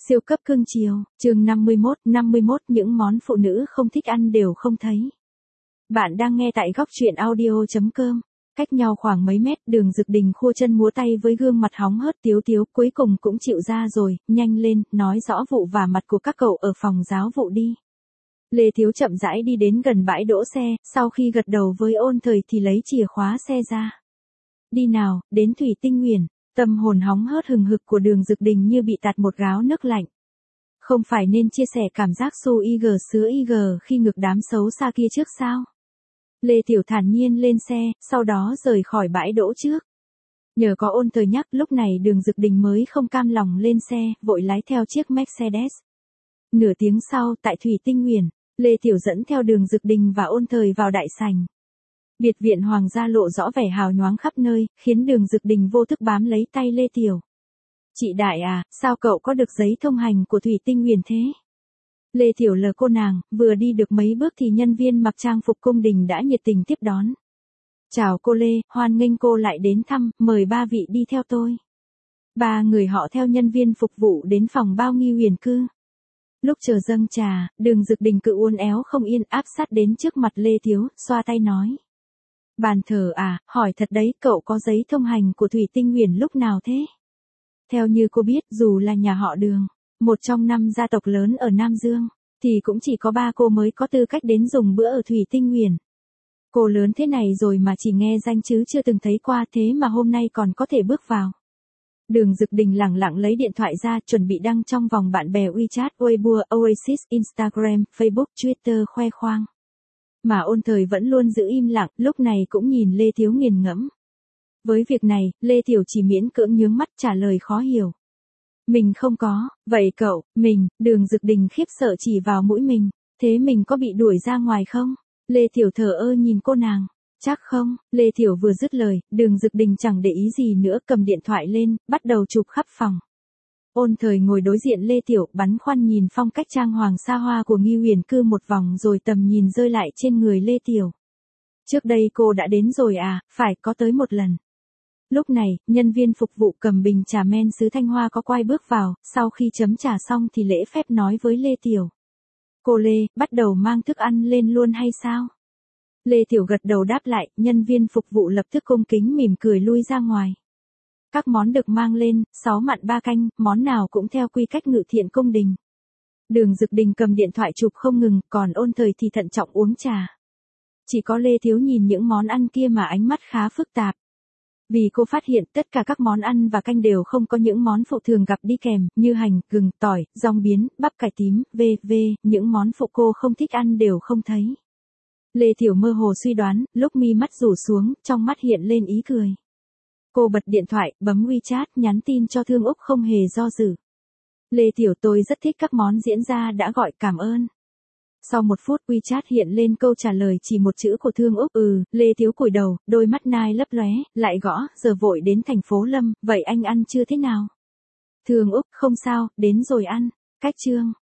Siêu cấp cưng chiều, chương 51 những món phụ nữ không thích ăn đều không thấy. Bạn đang nghe tại góc truyện audio.com. Cách nhau khoảng mấy mét, Đường Dực Đình khua chân múa tay với gương mặt hóng hớt tiếu tiếu, cuối cùng cũng chịu ra rồi, nhanh lên, nói rõ vụ vả mặt của các cậu ở phòng giáo vụ đi. Lê Thiếu chậm rãi đi đến gần bãi đỗ xe, sau khi gật đầu với Ôn Thời thì lấy chìa khóa xe ra. Đi nào, đến Thủy Tinh Nguyền. Tâm hồn hóng hớt hừng hực của Đường Dực Đình như bị tạt một gáo nước lạnh. Không phải nên chia sẻ cảm giác su IG sứa IG khi ngực đám xấu xa kia trước sao? Lê Tiểu thản nhiên lên xe, sau đó rời khỏi bãi đỗ trước. Nhờ có Ôn Thời nhắc, lúc này Đường Dực Đình mới không cam lòng lên xe, vội lái theo chiếc Mercedes. Nửa tiếng sau, tại Thủy Tinh Nguyền, Lê Tiểu dẫn theo Đường Dực Đình và Ôn Thời vào đại sảnh. Biệt viện hoàng gia lộ rõ vẻ hào nhoáng khắp nơi, khiến Đường Dực Đình vô thức bám lấy tay Lê Tiểu. Chị Đại à, sao cậu có được giấy thông hành của Thủy Tinh Nguyền thế? Lê Tiểu lờ cô nàng, vừa đi được mấy bước thì nhân viên mặc trang phục cung đình đã nhiệt tình tiếp đón. Chào cô Lê, hoan nghênh cô lại đến thăm, mời ba vị đi theo tôi. Ba người họ theo nhân viên phục vụ đến phòng bao Nghi Huyền Cư. Lúc chờ dâng trà, Đường Dực Đình cự uốn éo không yên áp sát đến trước mặt Lê Thiếu, xoa tay nói. Bàn thờ à, hỏi thật đấy, cậu có giấy thông hành của Thủy Tinh Nguyền lúc nào thế? Theo như cô biết, dù là nhà họ Đường, một trong 5 gia tộc lớn ở Nam Dương, thì cũng chỉ có 3 cô mới có tư cách đến dùng bữa ở Thủy Tinh Nguyền. Cô lớn thế này rồi mà chỉ nghe danh chứ chưa từng thấy qua, thế mà hôm nay còn có thể bước vào. Đường Dực Đình lẳng lặng lấy điện thoại ra, chuẩn bị đăng trong vòng bạn bè WeChat, Weibo, Oasis, Instagram, Facebook, Twitter khoe khoang. Mà Ôn Thời vẫn luôn giữ im lặng, lúc này cũng nhìn Lê Thiếu nghiền ngẫm. Với việc này, Lê Tiểu chỉ miễn cưỡng nhướng mắt trả lời khó hiểu. Mình không có, vậy cậu, Đường Dực Đình khiếp sợ chỉ vào mũi mình, thế mình có bị đuổi ra ngoài không? Lê Tiểu thờ ơ nhìn cô nàng, chắc không, Lê Tiểu vừa dứt lời, Đường Dực Đình chẳng để ý gì nữa, cầm điện thoại lên, bắt đầu chụp khắp phòng. Ôn Thời ngồi đối diện Lê Tiểu, băn khoăn nhìn phong cách trang hoàng xa hoa của Nghi Huyền Cư một vòng rồi tầm nhìn rơi lại trên người Lê Tiểu. Trước đây cô đã đến rồi à, phải có tới một lần. Lúc này, nhân viên phục vụ cầm bình trà men sứ Thanh Hoa có quay bước vào, sau khi chấm trà xong thì lễ phép nói với Lê Tiểu. Cô Lê, bắt đầu mang thức ăn lên luôn hay sao? Lê Tiểu gật đầu đáp lại, nhân viên phục vụ lập tức cung kính mỉm cười lui ra ngoài. Các món được mang lên, 6 mặn 3 canh, món nào cũng theo quy cách Ngự Thiện cung đình. Đường Dực Đình cầm điện thoại chụp không ngừng, còn Ôn Thời thì thận trọng uống trà. Chỉ có Lê Thiếu nhìn những món ăn kia mà ánh mắt khá phức tạp. Vì cô phát hiện tất cả các món ăn và canh đều không có những món phụ thường gặp đi kèm, như hành, gừng, tỏi, rong biến, bắp cải tím, v.v. Những món phụ cô không thích ăn đều không thấy. Lê Tiểu mơ hồ suy đoán, lúc mi mắt rủ xuống, trong mắt hiện lên ý cười. Cô bật điện thoại, bấm WeChat, nhắn tin cho Thương Úc không hề do dự. Lê Tiểu, tôi rất thích các món diễn ra đã gọi, cảm ơn. Sau 1 phút WeChat hiện lên câu trả lời chỉ một chữ của Thương Úc, Lê Thiếu cúi đầu, đôi mắt nai lấp lóe, lại gõ, giờ vội đến thành phố Lâm, vậy anh ăn chưa thế nào? Thương Úc, không sao, đến rồi ăn. Cách chương.